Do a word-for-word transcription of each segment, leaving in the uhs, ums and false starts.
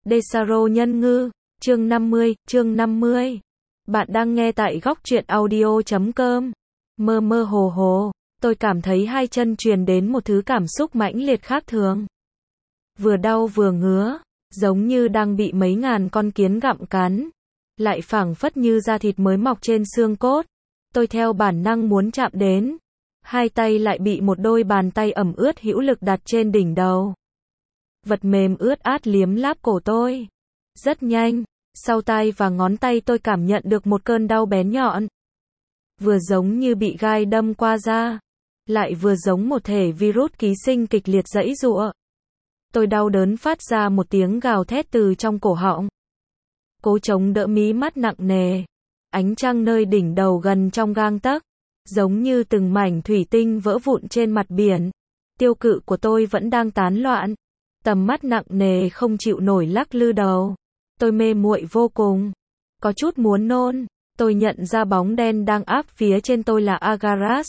Desaro nhân ngư, chương năm mươi, chương năm mươi. Bạn đang nghe tại góc truyện audio chấm com. Mơ mơ hồ hồ, tôi cảm thấy hai chân truyền đến một thứ cảm xúc mãnh liệt khác thường. Vừa đau vừa ngứa, giống như đang bị mấy ngàn con kiến gặm cắn, lại phảng phất như da thịt mới mọc trên xương cốt. Tôi theo bản năng muốn chạm đến, hai tay lại bị một đôi bàn tay ẩm ướt hữu lực đặt trên đỉnh đầu. Vật mềm ướt át liếm láp cổ tôi. Rất nhanh, sau tay và ngón tay tôi cảm nhận được một cơn đau bén nhọn. Vừa giống như bị gai đâm qua da, lại vừa giống một thể virus ký sinh kịch liệt giãy giụa. Tôi đau đớn phát ra một tiếng gào thét từ trong cổ họng. Cố chống đỡ mí mắt nặng nề. Ánh trăng nơi đỉnh đầu gần trong gang tấc, giống như từng mảnh thủy tinh vỡ vụn trên mặt biển. Tiêu cự của tôi vẫn đang tán loạn. Tầm mắt nặng nề không chịu nổi lắc lư đầu. Tôi mê muội vô cùng. Có chút muốn nôn. Tôi nhận ra bóng đen đang áp phía trên tôi là Agaras.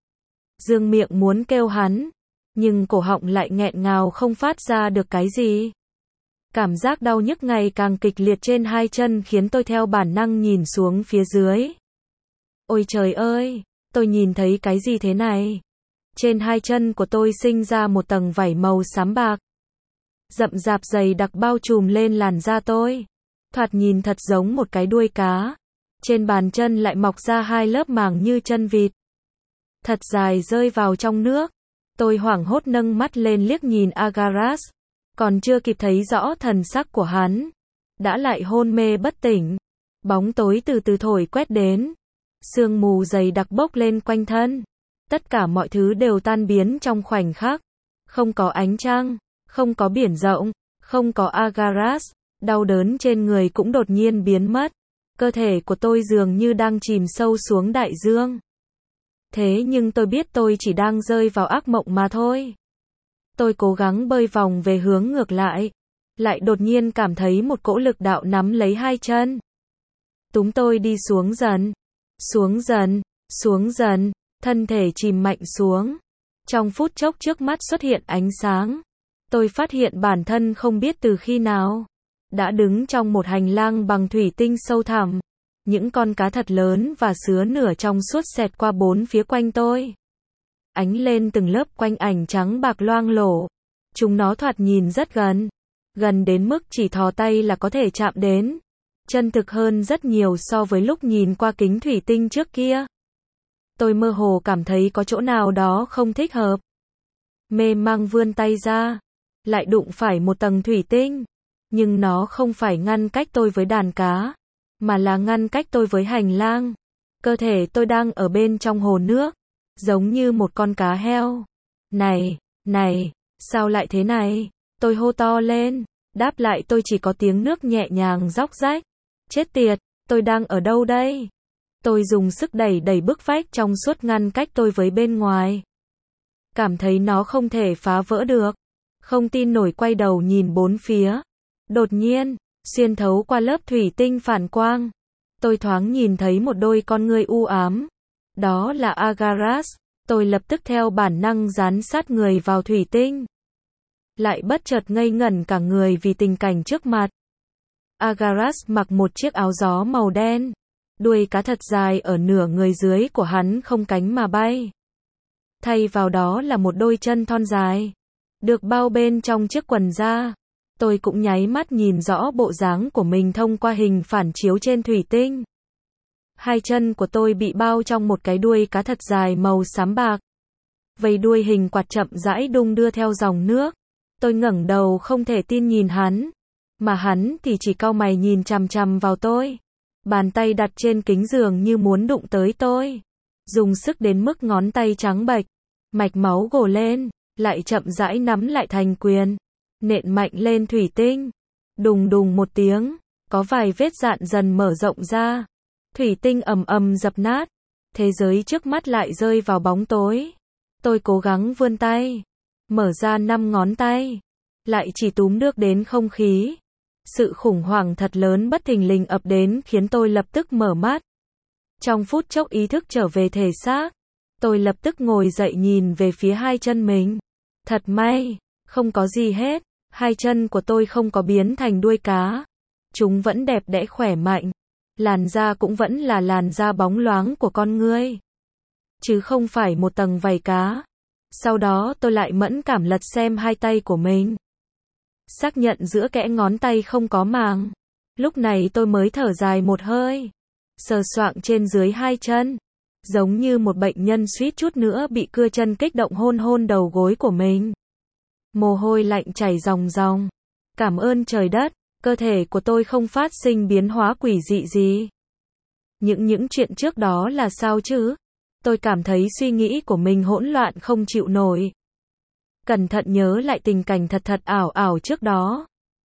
Dương miệng muốn kêu hắn, nhưng cổ họng lại nghẹn ngào không phát ra được cái gì. Cảm giác đau nhức ngày càng kịch liệt trên hai chân khiến tôi theo bản năng nhìn xuống phía dưới. Ôi trời ơi, tôi nhìn thấy cái gì thế này? Trên hai chân của tôi sinh ra một tầng vảy màu xám bạc. Rậm rạp dày đặc bao trùm lên làn da tôi. Thoạt nhìn thật giống một cái đuôi cá. Trên bàn chân lại mọc ra hai lớp màng như chân vịt. Thật dài rơi vào trong nước. Tôi hoảng hốt nâng mắt lên liếc nhìn Agaras. Còn chưa kịp thấy rõ thần sắc của hắn, đã lại hôn mê bất tỉnh. Bóng tối từ từ thổi quét đến. Sương mù dày đặc bốc lên quanh thân. Tất cả mọi thứ đều tan biến trong khoảnh khắc. Không có ánh trăng, không có biển rộng, không có Agaras. Đau đớn trên người cũng đột nhiên biến mất. Cơ thể của tôi dường như đang chìm sâu xuống đại dương. Thế nhưng tôi biết tôi chỉ đang rơi vào ác mộng mà thôi. Tôi cố gắng bơi vòng về hướng ngược lại. Lại đột nhiên cảm thấy một cỗ lực đạo nắm lấy hai chân. Túm tôi đi xuống dần. Xuống dần, xuống dần. Thân thể chìm mạnh xuống. Trong phút chốc trước mắt xuất hiện ánh sáng. Tôi phát hiện bản thân không biết từ khi nào đã đứng trong một hành lang bằng thủy tinh sâu thẳm. Những con cá thật lớn và sứa nửa trong suốt xẹt qua bốn phía quanh tôi. Ánh lên từng lớp quanh ảnh trắng bạc loang lổ. Chúng nó thoạt nhìn rất gần. Gần đến mức chỉ thò tay là có thể chạm đến. Chân thực hơn rất nhiều so với lúc nhìn qua kính thủy tinh trước kia. Tôi mơ hồ cảm thấy có chỗ nào đó không thích hợp. Mê mang vươn tay ra. Lại đụng phải một tầng thủy tinh. Nhưng nó không phải ngăn cách tôi với đàn cá, mà là ngăn cách tôi với hành lang. Cơ thể tôi đang ở bên trong hồ nước, giống như một con cá heo. Này, này, sao lại thế này? Tôi hô to lên. Đáp lại tôi chỉ có tiếng nước nhẹ nhàng róc rách. Chết tiệt, tôi đang ở đâu đây? Tôi dùng sức đẩy đẩy bức vách trong suốt ngăn cách tôi với bên ngoài. Cảm thấy nó không thể phá vỡ được. Không tin nổi quay đầu nhìn bốn phía. Đột nhiên, xuyên thấu qua lớp thủy tinh phản quang, tôi thoáng nhìn thấy một đôi con ngươi u ám. Đó là Agaras. Tôi lập tức theo bản năng dán sát người vào thủy tinh. Lại bất chợt ngây ngẩn cả người vì tình cảnh trước mặt. Agaras mặc một chiếc áo gió màu đen. Đuôi cá thật dài ở nửa người dưới của hắn không cánh mà bay. Thay vào đó là một đôi chân thon dài, được bao bên trong chiếc quần da. Tôi cũng nháy mắt nhìn rõ bộ dáng của mình thông qua hình phản chiếu trên thủy tinh. Hai chân của tôi bị bao trong một cái đuôi cá thật dài màu xám bạc. Vây đuôi hình quạt chậm rãi đung đưa theo dòng nước. Tôi ngẩng đầu không thể tin nhìn hắn. Mà hắn thì chỉ cau mày nhìn chằm chằm vào tôi. Bàn tay đặt trên kính giường như muốn đụng tới tôi. Dùng sức đến mức ngón tay trắng bệch. Mạch máu gồ lên, lại chậm rãi nắm lại thành quyền. Nện mạnh lên thủy tinh. Đùng đùng một tiếng, có vài vết dạn dần mở rộng ra. Thủy tinh ầm ầm dập nát. Thế giới trước mắt lại rơi vào bóng tối. Tôi cố gắng vươn tay, mở ra năm ngón tay, lại chỉ túm được đến không khí. Sự khủng hoảng thật lớn bất thình lình ập đến khiến tôi lập tức mở mắt. Trong phút chốc ý thức trở về thể xác, tôi lập tức ngồi dậy nhìn về phía hai chân mình. Thật may, không có gì hết. Hai chân của tôi không có biến thành đuôi cá. Chúng vẫn đẹp đẽ khỏe mạnh. Làn da cũng vẫn là làn da bóng loáng của con ngươi. Chứ không phải một tầng vảy cá. Sau đó tôi lại mẫn cảm lật xem hai tay của mình. Xác nhận giữa kẽ ngón tay không có màng. Lúc này tôi mới thở dài một hơi. Sờ soạng trên dưới hai chân. Giống như một bệnh nhân suýt chút nữa bị cưa chân kích động hôn hôn đầu gối của mình. Mồ hôi lạnh chảy ròng ròng. Cảm ơn trời đất, cơ thể của tôi không phát sinh biến hóa quỷ dị gì. Những những chuyện trước đó là sao chứ? Tôi cảm thấy suy nghĩ của mình hỗn loạn không chịu nổi. Cẩn thận nhớ lại tình cảnh thật thật ảo ảo trước đó.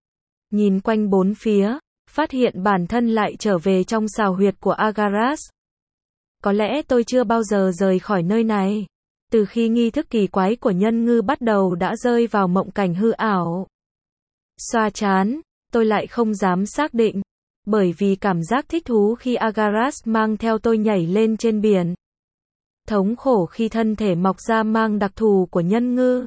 Nhìn quanh bốn phía, phát hiện bản thân lại trở về trong xào huyệt của Agaras. Có lẽ tôi chưa bao giờ rời khỏi nơi này. Từ khi nghi thức kỳ quái của nhân ngư bắt đầu đã rơi vào mộng cảnh hư ảo. Xoa trán, tôi lại không dám xác định. Bởi vì cảm giác thích thú khi Agaras mang theo tôi nhảy lên trên biển. Thống khổ khi thân thể mọc ra mang đặc thù của nhân ngư.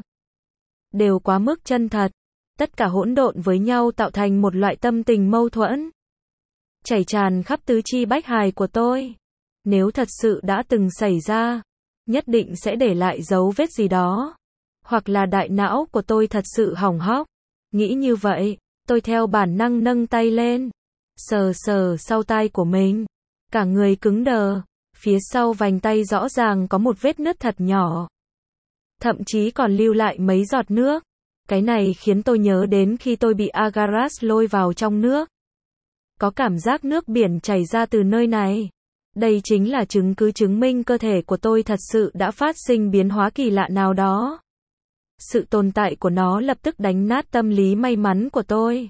Đều quá mức chân thật. Tất cả hỗn độn với nhau tạo thành một loại tâm tình mâu thuẫn. Chảy tràn khắp tứ chi bách hài của tôi. Nếu thật sự đã từng xảy ra, nhất định sẽ để lại dấu vết gì đó. Hoặc là đại não của tôi thật sự hỏng hóc. Nghĩ như vậy, tôi theo bản năng nâng tay lên. Sờ sờ sau tai của mình. Cả người cứng đờ. Phía sau vành tay rõ ràng có một vết nứt thật nhỏ. Thậm chí còn lưu lại mấy giọt nước. Cái này khiến tôi nhớ đến khi tôi bị Agaras lôi vào trong nước. Có cảm giác nước biển chảy ra từ nơi này. Đây chính là chứng cứ chứng minh cơ thể của tôi thật sự đã phát sinh biến hóa kỳ lạ nào đó. Sự tồn tại của nó lập tức đánh nát tâm lý may mắn của tôi.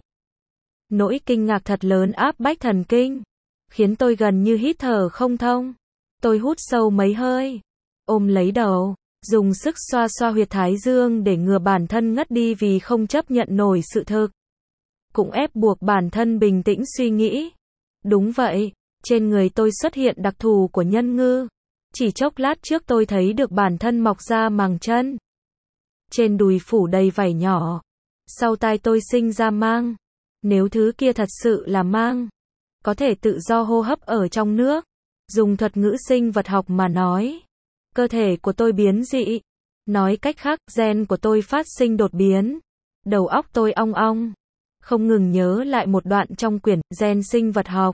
Nỗi kinh ngạc thật lớn áp bách thần kinh, khiến tôi gần như hít thở không thông. Tôi hút sâu mấy hơi, ôm lấy đầu, dùng sức xoa xoa huyệt thái dương để ngừa bản thân ngất đi vì không chấp nhận nổi sự thực. Cũng ép buộc bản thân bình tĩnh suy nghĩ. Đúng vậy, trên người tôi xuất hiện đặc thù của nhân ngư. Chỉ chốc lát trước tôi thấy được bản thân mọc ra màng chân. Trên đùi phủ đầy vảy nhỏ. Sau tai tôi sinh ra mang. Nếu thứ kia thật sự là mang, có thể tự do hô hấp ở trong nước. Dùng thuật ngữ sinh vật học mà nói, cơ thể của tôi biến dị. Nói cách khác, gen của tôi phát sinh đột biến. Đầu óc tôi ong ong. Không ngừng nhớ lại một đoạn trong quyển Gen sinh vật học.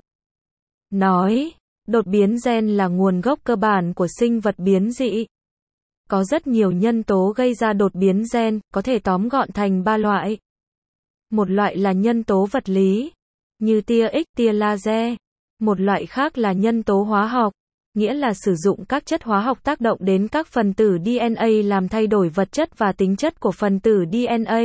Nói, đột biến gen là nguồn gốc cơ bản của sinh vật biến dị. Có rất nhiều nhân tố gây ra đột biến gen, có thể tóm gọn thành ba loại. Một loại là nhân tố vật lý, như tia X, tia laser. Một loại khác là nhân tố hóa học, nghĩa là sử dụng các chất hóa học tác động đến các phần tử đê en a làm thay đổi vật chất và tính chất của phần tử đê en a.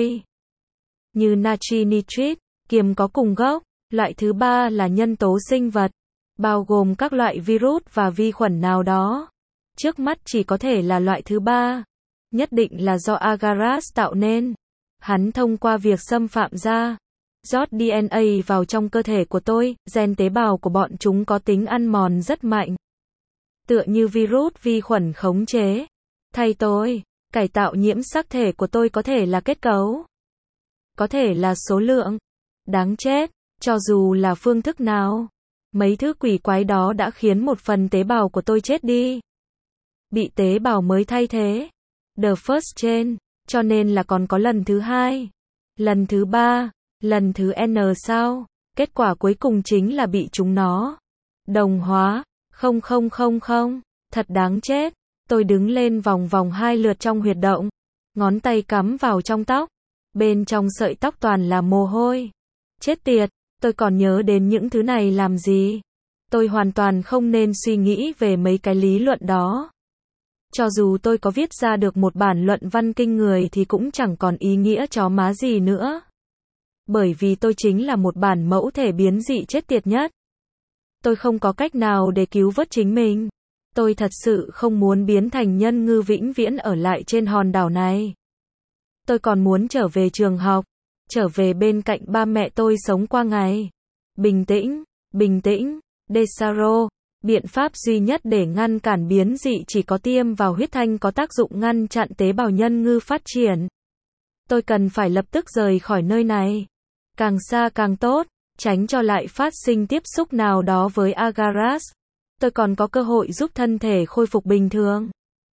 Như natri nitrit, kiềm có cùng gốc. Loại thứ ba là nhân tố sinh vật, bao gồm các loại virus và vi khuẩn nào đó. Trước mắt chỉ có thể là loại thứ ba, nhất định là do Agaras tạo nên. Hắn thông qua việc xâm phạm da, rót đê en a vào trong cơ thể của tôi, gen tế bào của bọn chúng có tính ăn mòn rất mạnh. Tựa như virus vi khuẩn khống chế. Thay tôi, cải tạo nhiễm sắc thể của tôi có thể là kết cấu, có thể là số lượng. Đáng chết, cho dù là phương thức nào, mấy thứ quỷ quái đó đã khiến một phần tế bào của tôi chết đi. Bị tế bào mới thay thế. The first chain, cho nên là còn có lần thứ hai, lần thứ ba, lần thứ N sao? Kết quả cuối cùng chính là bị chúng nó đồng hóa. Không không không không, thật đáng chết. Tôi đứng lên vòng vòng hai lượt trong huyệt động, ngón tay cắm vào trong tóc, bên trong sợi tóc toàn là mồ hôi. Chết tiệt, tôi còn nhớ đến những thứ này làm gì? Tôi hoàn toàn không nên suy nghĩ về mấy cái lý luận đó. Cho dù tôi có viết ra được một bản luận văn kinh người thì cũng chẳng còn ý nghĩa chó má gì nữa. Bởi vì tôi chính là một bản mẫu thể biến dị chết tiệt nhất. Tôi không có cách nào để cứu vớt chính mình. Tôi thật sự không muốn biến thành nhân ngư vĩnh viễn ở lại trên hòn đảo này. Tôi còn muốn trở về trường học, trở về bên cạnh ba mẹ tôi sống qua ngày. Bình tĩnh, bình tĩnh, Desaro. Biện pháp duy nhất để ngăn cản biến dị chỉ có tiêm vào huyết thanh có tác dụng ngăn chặn tế bào nhân ngư phát triển. Tôi cần phải lập tức rời khỏi nơi này. Càng xa càng tốt, tránh cho lại phát sinh tiếp xúc nào đó với Agaras. Tôi còn có cơ hội giúp thân thể khôi phục bình thường.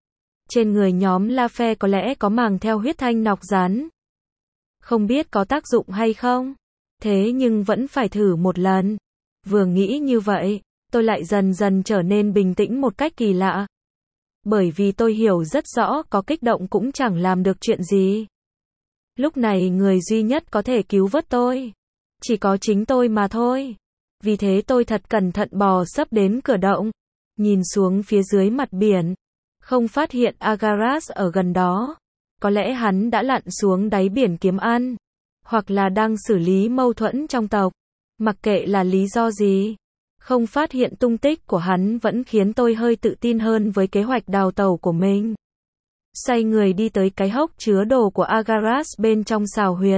Trên người nhóm Lafe có lẽ có màng theo huyết thanh nọc rắn. Không biết có tác dụng hay không? Thế nhưng vẫn phải thử một lần. Vừa nghĩ như vậy, tôi lại dần dần trở nên bình tĩnh một cách kỳ lạ. Bởi vì tôi hiểu rất rõ có kích động cũng chẳng làm được chuyện gì. Lúc này người duy nhất có thể cứu vớt tôi chỉ có chính tôi mà thôi. Vì thế tôi thật cẩn thận bò sấp đến cửa động, nhìn xuống phía dưới mặt biển, không phát hiện Agaras ở gần đó. Có lẽ hắn đã lặn xuống đáy biển kiếm ăn, hoặc là đang xử lý mâu thuẫn trong tộc. Mặc kệ là lý do gì, không phát hiện tung tích của hắn vẫn khiến tôi hơi tự tin hơn với kế hoạch đào tẩu của mình. Xoay người đi tới cái hốc chứa đồ của Agaras bên trong xào huyệt.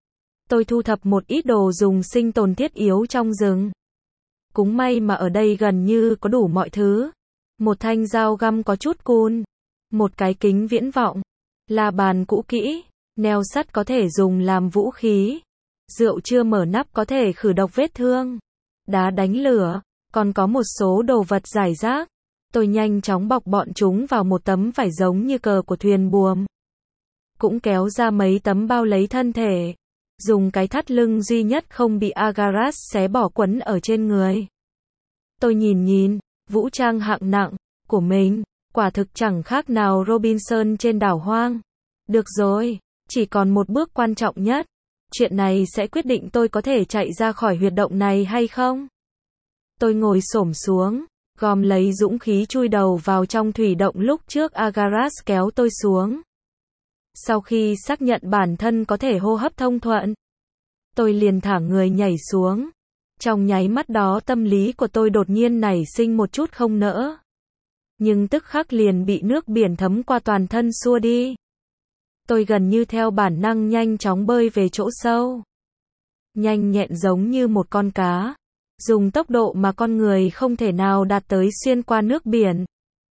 Tôi thu thập một ít đồ dùng sinh tồn thiết yếu trong rừng. Cũng may mà ở đây gần như có đủ mọi thứ. Một thanh dao găm có chút cùn, một cái kính viễn vọng, la bàn cũ kỹ, neo sắt có thể dùng làm vũ khí, rượu chưa mở nắp có thể khử độc vết thương, đá đánh lửa, còn có một số đồ vật rải rác. Tôi nhanh chóng bọc bọn chúng vào một tấm vải giống như cờ của thuyền buồm. Cũng kéo ra mấy tấm bao lấy thân thể. Dùng cái thắt lưng duy nhất không bị Agaras xé bỏ quấn ở trên người. Tôi nhìn nhìn, vũ trang hạng nặng của mình, quả thực chẳng khác nào Robinson trên đảo hoang. Được rồi, chỉ còn một bước quan trọng nhất. Chuyện này sẽ quyết định tôi có thể chạy ra khỏi huyệt động này hay không. Tôi ngồi xổm xuống, gom lấy dũng khí chui đầu vào trong thủy động lúc trước Agaras kéo tôi xuống. Sau khi xác nhận bản thân có thể hô hấp thông thuận, tôi liền thả người nhảy xuống. Trong nháy mắt đó tâm lý của tôi đột nhiên nảy sinh một chút không nỡ. Nhưng tức khắc liền bị nước biển thấm qua toàn thân xua đi. Tôi gần như theo bản năng nhanh chóng bơi về chỗ sâu. Nhanh nhẹn giống như một con cá. Dùng tốc độ mà con người không thể nào đạt tới xuyên qua nước biển.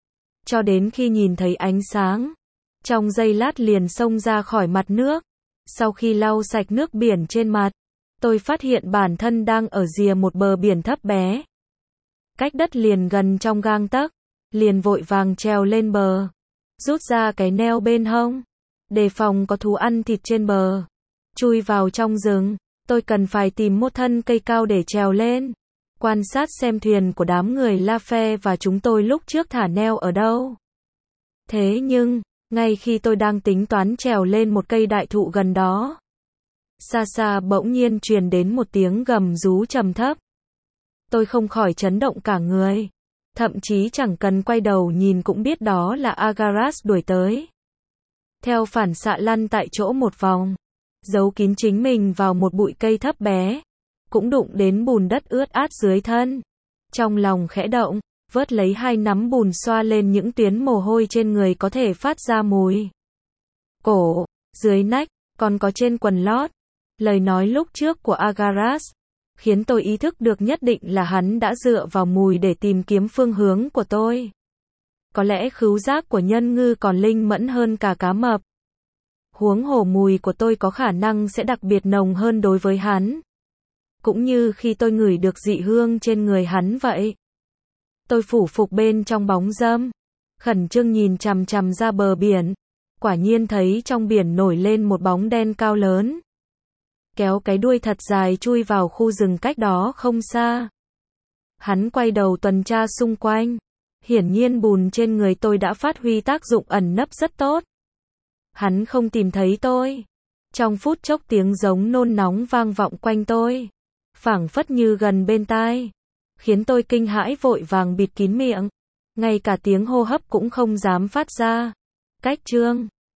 Cho đến khi nhìn thấy ánh sáng. Trong giây lát liền xông ra khỏi mặt nước. Sau khi lau sạch nước biển trên mặt, tôi phát hiện bản thân đang ở rìa một bờ biển thấp bé. Cách đất liền gần trong gang tấc, liền vội vàng trèo lên bờ, rút ra cái neo bên hông, đề phòng có thú ăn thịt trên bờ. Chui vào trong rừng, tôi cần phải tìm một thân cây cao để trèo lên, quan sát xem thuyền của đám người Lafe và chúng tôi lúc trước thả neo ở đâu. Thế nhưng, ngay khi tôi đang tính toán trèo lên một cây đại thụ gần đó, xa xa bỗng nhiên truyền đến một tiếng gầm rú trầm thấp. Tôi không khỏi chấn động cả người, thậm chí chẳng cần quay đầu nhìn cũng biết đó là Agaras đuổi tới. Theo phản xạ lăn tại chỗ một vòng, giấu kín chính mình vào một bụi cây thấp bé, cũng đụng đến bùn đất ướt át dưới thân. Trong lòng khẽ động, vớt lấy hai nắm bùn xoa lên những tuyến mồ hôi trên người có thể phát ra mùi. Cổ, dưới nách, còn có trên quần lót. Lời nói lúc trước của Agaras khiến tôi ý thức được nhất định là hắn đã dựa vào mùi để tìm kiếm phương hướng của tôi. Có lẽ khứu giác của nhân ngư còn linh mẫn hơn cả cá mập. Huống hồ mùi của tôi có khả năng sẽ đặc biệt nồng hơn đối với hắn. Cũng như khi tôi ngửi được dị hương trên người hắn vậy. Tôi phủ phục bên trong bóng râm, khẩn trương nhìn chằm chằm ra bờ biển. Quả nhiên thấy trong biển nổi lên một bóng đen cao lớn. Kéo cái đuôi thật dài chui vào khu rừng cách đó không xa. Hắn quay đầu tuần tra xung quanh. Hiển nhiên bùn trên người tôi đã phát huy tác dụng ẩn nấp rất tốt. Hắn không tìm thấy tôi. Trong phút chốc tiếng giống nôn nóng vang vọng quanh tôi, phảng phất như gần bên tai, khiến tôi kinh hãi vội vàng bịt kín miệng. Ngay cả tiếng hô hấp cũng không dám phát ra. Cách chương